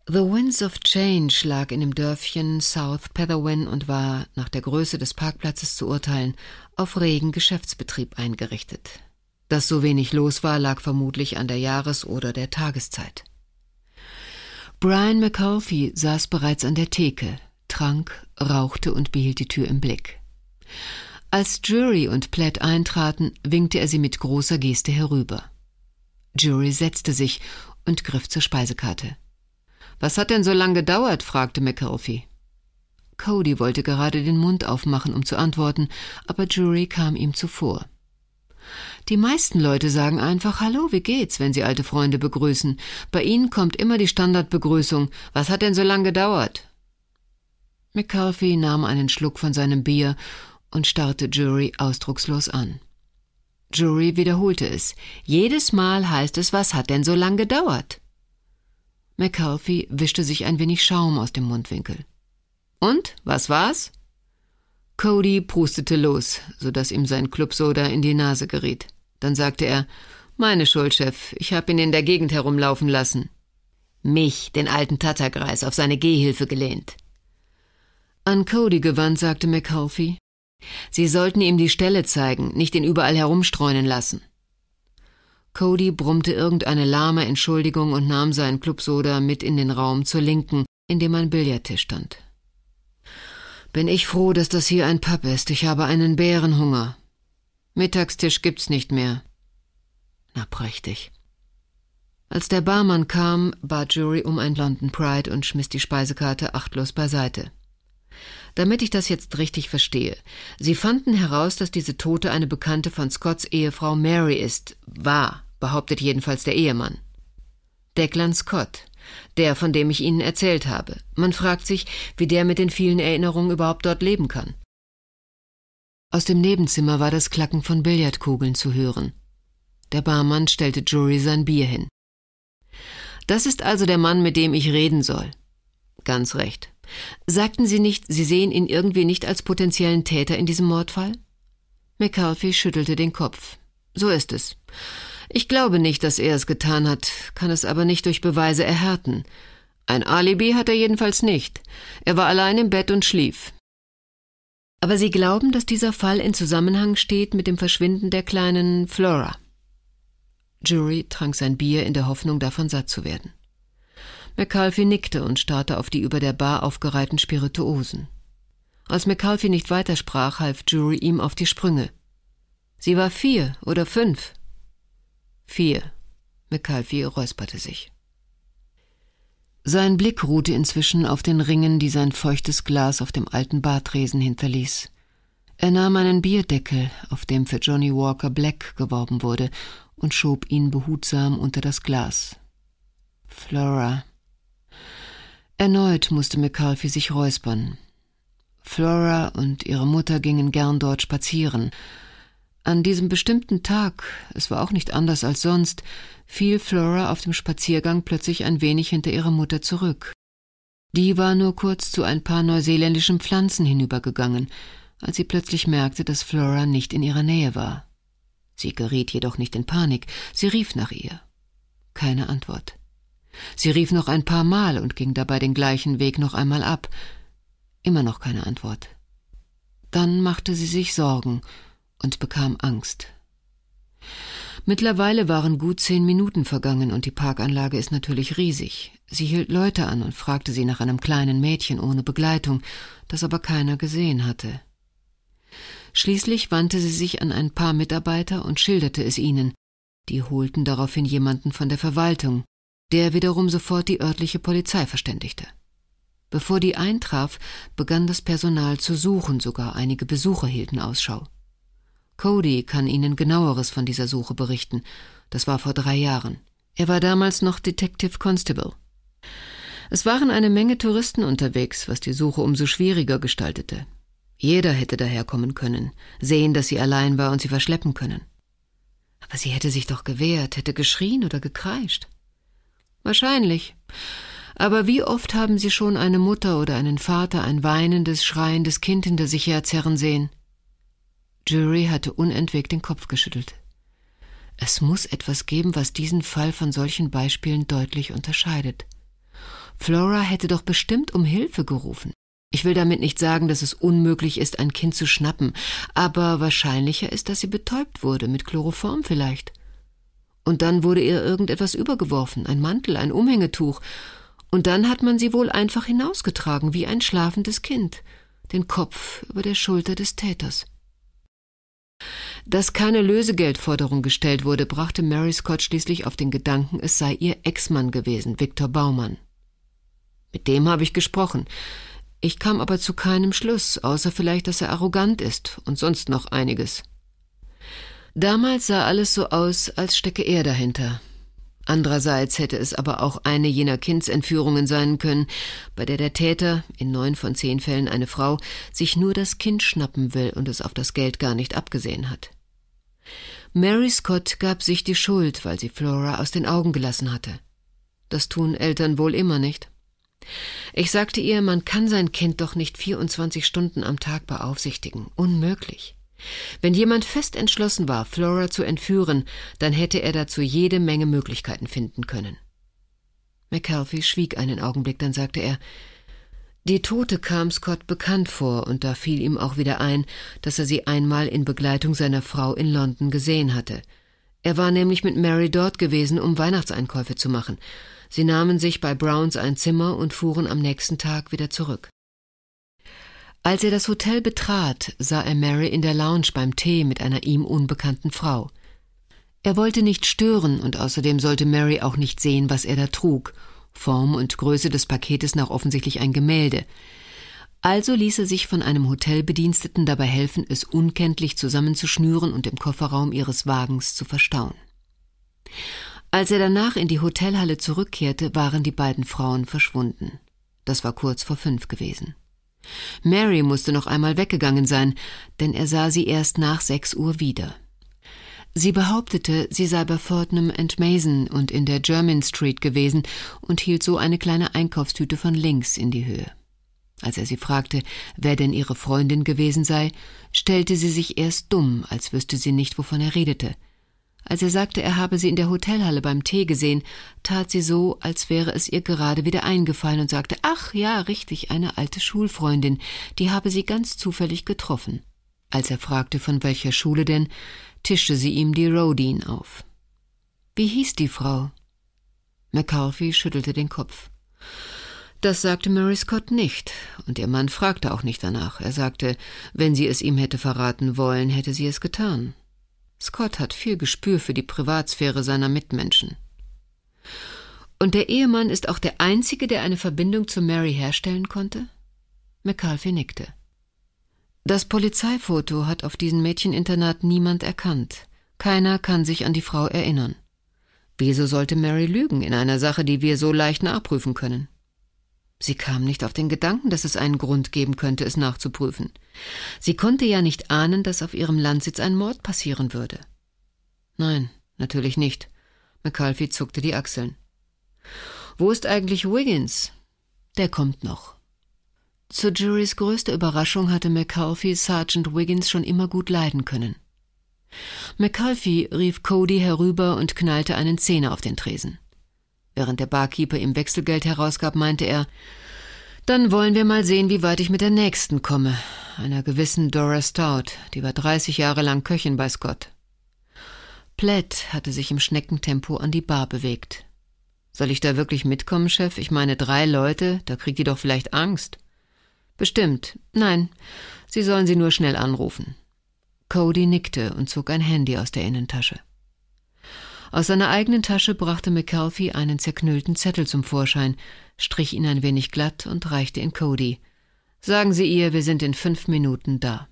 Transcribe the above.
The Winds of Change lag in dem Dörfchen South Petherwin und war, nach der Größe des Parkplatzes zu urteilen, auf regen Geschäftsbetrieb eingerichtet. Dass so wenig los war, lag vermutlich an der Jahres- oder der Tageszeit. Brian McAuliffe saß bereits an der Theke, trank, rauchte und behielt die Tür im Blick. Als Jury und Platt eintraten, winkte er sie mit großer Geste herüber. Jury setzte sich und griff zur Speisekarte. »Was hat denn so lang gedauert?« fragte McAuliffe. Cody wollte gerade den Mund aufmachen, um zu antworten, aber Jury kam ihm zuvor. »Die meisten Leute sagen einfach, »Hallo, wie geht's?«, wenn sie alte Freunde begrüßen. Bei ihnen kommt immer die Standardbegrüßung, »Was hat denn so lang gedauert?« McAuliffe nahm einen Schluck von seinem Bier und starrte Jury ausdruckslos an. Jury wiederholte es. Jedes Mal heißt es, »Was hat denn so lang gedauert?« McAuliffe wischte sich ein wenig Schaum aus dem Mundwinkel. »Und, was war's?« Cody prustete los, sodass ihm sein Clubsoda in die Nase geriet. Dann sagte er, »Meine Schuld, Chef, ich habe ihn in der Gegend herumlaufen lassen.« »Mich, den alten Tattergreis, auf seine Gehhilfe gelehnt.« An Cody gewandt, sagte McAuliffe, »Sie sollten ihm die Stelle zeigen, nicht ihn überall herumstreunen lassen.« Cody brummte irgendeine lahme Entschuldigung und nahm seinen Clubsoda mit in den Raum zur Linken, in dem ein Billardtisch stand. »Bin ich froh, dass das hier ein Pub ist. Ich habe einen Bärenhunger. Mittagstisch gibt's nicht mehr.« »Na, prächtig.« Als der Barmann kam, bat Jury um ein London Pride und schmiss die Speisekarte achtlos beiseite. »Damit ich das jetzt richtig verstehe. Sie fanden heraus, dass diese Tote eine Bekannte von Scotts Ehefrau Mary ist. War, behauptet jedenfalls der Ehemann. Declan Scott, der, von dem ich Ihnen erzählt habe. Man fragt sich, wie der mit den vielen Erinnerungen überhaupt dort leben kann.« Aus dem Nebenzimmer war das Klacken von Billardkugeln zu hören. Der Barmann stellte Jury sein Bier hin. »Das ist also der Mann, mit dem ich reden soll.« »Ganz recht. Sagten Sie nicht, Sie sehen ihn irgendwie nicht als potenziellen Täter in diesem Mordfall?« McAuliffe schüttelte den Kopf. »So ist es. Ich glaube nicht, dass er es getan hat, kann es aber nicht durch Beweise erhärten. Ein Alibi hat er jedenfalls nicht. Er war allein im Bett und schlief. Aber Sie glauben, dass dieser Fall in Zusammenhang steht mit dem Verschwinden der kleinen Flora?« Jury trank sein Bier in der Hoffnung, davon satt zu werden. McAuliffe nickte und starrte auf die über der Bar aufgereihten Spirituosen. Als McAuliffe nicht weitersprach, half Jury ihm auf die Sprünge. »Sie war 4 oder 5?« »4«, McAuliffe räusperte sich. Sein Blick ruhte inzwischen auf den Ringen, die sein feuchtes Glas auf dem alten Bartresen hinterließ. Er nahm einen Bierdeckel, auf dem für Johnny Walker Black geworben wurde, und schob ihn behutsam unter das Glas. Flora. Erneut musste McAuliffe sich räuspern. Flora und ihre Mutter gingen gern dort spazieren. An diesem bestimmten Tag, es war auch nicht anders als sonst, fiel Flora auf dem Spaziergang plötzlich ein wenig hinter ihrer Mutter zurück. Die war nur kurz zu ein paar neuseeländischen Pflanzen hinübergegangen, als sie plötzlich merkte, dass Flora nicht in ihrer Nähe war. Sie geriet jedoch nicht in Panik, sie rief nach ihr. Keine Antwort. Sie rief noch ein paar Mal und ging dabei den gleichen Weg noch einmal ab. Immer noch keine Antwort. Dann machte sie sich Sorgen und bekam Angst. Mittlerweile waren gut 10 Minuten vergangen und die Parkanlage ist natürlich riesig. Sie hielt Leute an und fragte sie nach einem kleinen Mädchen ohne Begleitung, das aber keiner gesehen hatte. Schließlich wandte sie sich an ein paar Mitarbeiter und schilderte es ihnen. Die holten daraufhin jemanden von der Verwaltung, der wiederum sofort die örtliche Polizei verständigte. Bevor die eintraf, begann das Personal zu suchen, sogar einige Besucher hielten Ausschau. Cody kann Ihnen Genaueres von dieser Suche berichten. Das war vor 3 Jahren. Er war damals noch Detective Constable. Es waren eine Menge Touristen unterwegs, was die Suche umso schwieriger gestaltete. Jeder hätte daherkommen können, sehen, dass sie allein war und sie verschleppen können. Aber sie hätte sich doch gewehrt, hätte geschrien oder gekreischt. Wahrscheinlich. Aber wie oft haben Sie schon eine Mutter oder einen Vater ein weinendes, schreiendes Kind hinter sich herzerren sehen? Jury hatte unentwegt den Kopf geschüttelt. Es muss etwas geben, was diesen Fall von solchen Beispielen deutlich unterscheidet. Flora hätte doch bestimmt um Hilfe gerufen. Ich will damit nicht sagen, dass es unmöglich ist, ein Kind zu schnappen, aber wahrscheinlicher ist, dass sie betäubt wurde, mit Chloroform vielleicht. Und dann wurde ihr irgendetwas übergeworfen, ein Mantel, ein Umhängetuch, und dann hat man sie wohl einfach hinausgetragen, wie ein schlafendes Kind, den Kopf über der Schulter des Täters. Dass keine Lösegeldforderung gestellt wurde, brachte Mary Scott schließlich auf den Gedanken, es sei ihr Ex-Mann gewesen, Victor Baumann. Mit dem habe ich gesprochen. Ich kam aber zu keinem Schluss, außer vielleicht, dass er arrogant ist und sonst noch einiges. Damals sah alles so aus, als stecke er dahinter. Andererseits hätte es aber auch eine jener Kindsentführungen sein können, bei der Täter, in 9 von 10 Fällen eine Frau, sich nur das Kind schnappen will und es auf das Geld gar nicht abgesehen hat. Mary Scott gab sich die Schuld, weil sie Flora aus den Augen gelassen hatte. Das tun Eltern wohl immer nicht. Ich sagte ihr, man kann sein Kind doch nicht 24 Stunden am Tag beaufsichtigen. Unmöglich. Wenn jemand fest entschlossen war, Flora zu entführen, dann hätte er dazu jede Menge Möglichkeiten finden können. McAlfee schwieg einen Augenblick, dann sagte er, die Tote kam Scott bekannt vor, und da fiel ihm auch wieder ein, dass er sie einmal in Begleitung seiner Frau in London gesehen hatte. Er war nämlich mit Mary dort gewesen, um Weihnachtseinkäufe zu machen. Sie nahmen sich bei Browns ein Zimmer und fuhren am nächsten Tag wieder zurück. Als er das Hotel betrat, sah er Mary in der Lounge beim Tee mit einer ihm unbekannten Frau. Er wollte nicht stören, und außerdem sollte Mary auch nicht sehen, was er da trug. Form und Größe des Paketes nach offensichtlich ein Gemälde. Also ließ er sich von einem Hotelbediensteten dabei helfen, es unkenntlich zusammenzuschnüren und im Kofferraum ihres Wagens zu verstauen. Als er danach in die Hotelhalle zurückkehrte, waren die beiden Frauen verschwunden. Das war kurz vor 5 gewesen. Mary musste noch einmal weggegangen sein, denn er sah sie erst nach 6 Uhr wieder. Sie behauptete, sie sei bei Fortnum & Mason und in der Jermyn Street gewesen und hielt so eine kleine Einkaufstüte von links in die Höhe. Als er sie fragte, wer denn ihre Freundin gewesen sei, stellte sie sich erst dumm, als wüsste sie nicht, wovon er redete. Als er sagte, er habe sie in der Hotelhalle beim Tee gesehen, tat sie so, als wäre es ihr gerade wieder eingefallen und sagte, ach ja, richtig, eine alte Schulfreundin, die habe sie ganz zufällig getroffen. Als er fragte, von welcher Schule denn, tischte sie ihm die Rodin auf. Wie hieß die Frau? McAlfee schüttelte den Kopf. Das sagte Mary Scott nicht, und ihr Mann fragte auch nicht danach. Er sagte, wenn sie es ihm hätte verraten wollen, hätte sie es getan. Scott hat viel Gespür für die Privatsphäre seiner Mitmenschen. Und der Ehemann ist auch der Einzige, der eine Verbindung zu Mary herstellen konnte? McAlfee nickte. Das Polizeifoto hat auf diesem Mädcheninternat niemand erkannt. Keiner kann sich an die Frau erinnern. Wieso sollte Mary lügen in einer Sache, die wir so leicht nachprüfen können? Sie kam nicht auf den Gedanken, dass es einen Grund geben könnte, es nachzuprüfen. Sie konnte ja nicht ahnen, dass auf ihrem Landsitz ein Mord passieren würde. Nein, natürlich nicht. McAlfee zuckte die Achseln. Wo ist eigentlich Wiggins? Der kommt noch. Zur Jurys größter Überraschung hatte McAlfee Sergeant Wiggins schon immer gut leiden können. McAlfee rief Cody herüber und knallte einen Zehner auf den Tresen. Während der Barkeeper ihm Wechselgeld herausgab, meinte er, dann wollen wir mal sehen, wie weit ich mit der nächsten komme, einer gewissen Dora Stout, die war 30 Jahre lang Köchin bei Scott. Platt hatte sich im Schneckentempo an die Bar bewegt. Soll ich da wirklich mitkommen, Chef? Ich meine 3 Leute, da kriegt die doch vielleicht Angst. Bestimmt. Nein, Sie sollen sie nur schnell anrufen. Cody nickte und zog ein Handy aus der Innentasche. Aus seiner eigenen Tasche brachte McAlfee einen zerknüllten Zettel zum Vorschein, strich ihn ein wenig glatt und reichte ihn Cody. »Sagen Sie ihr, wir sind in 5 Minuten da.«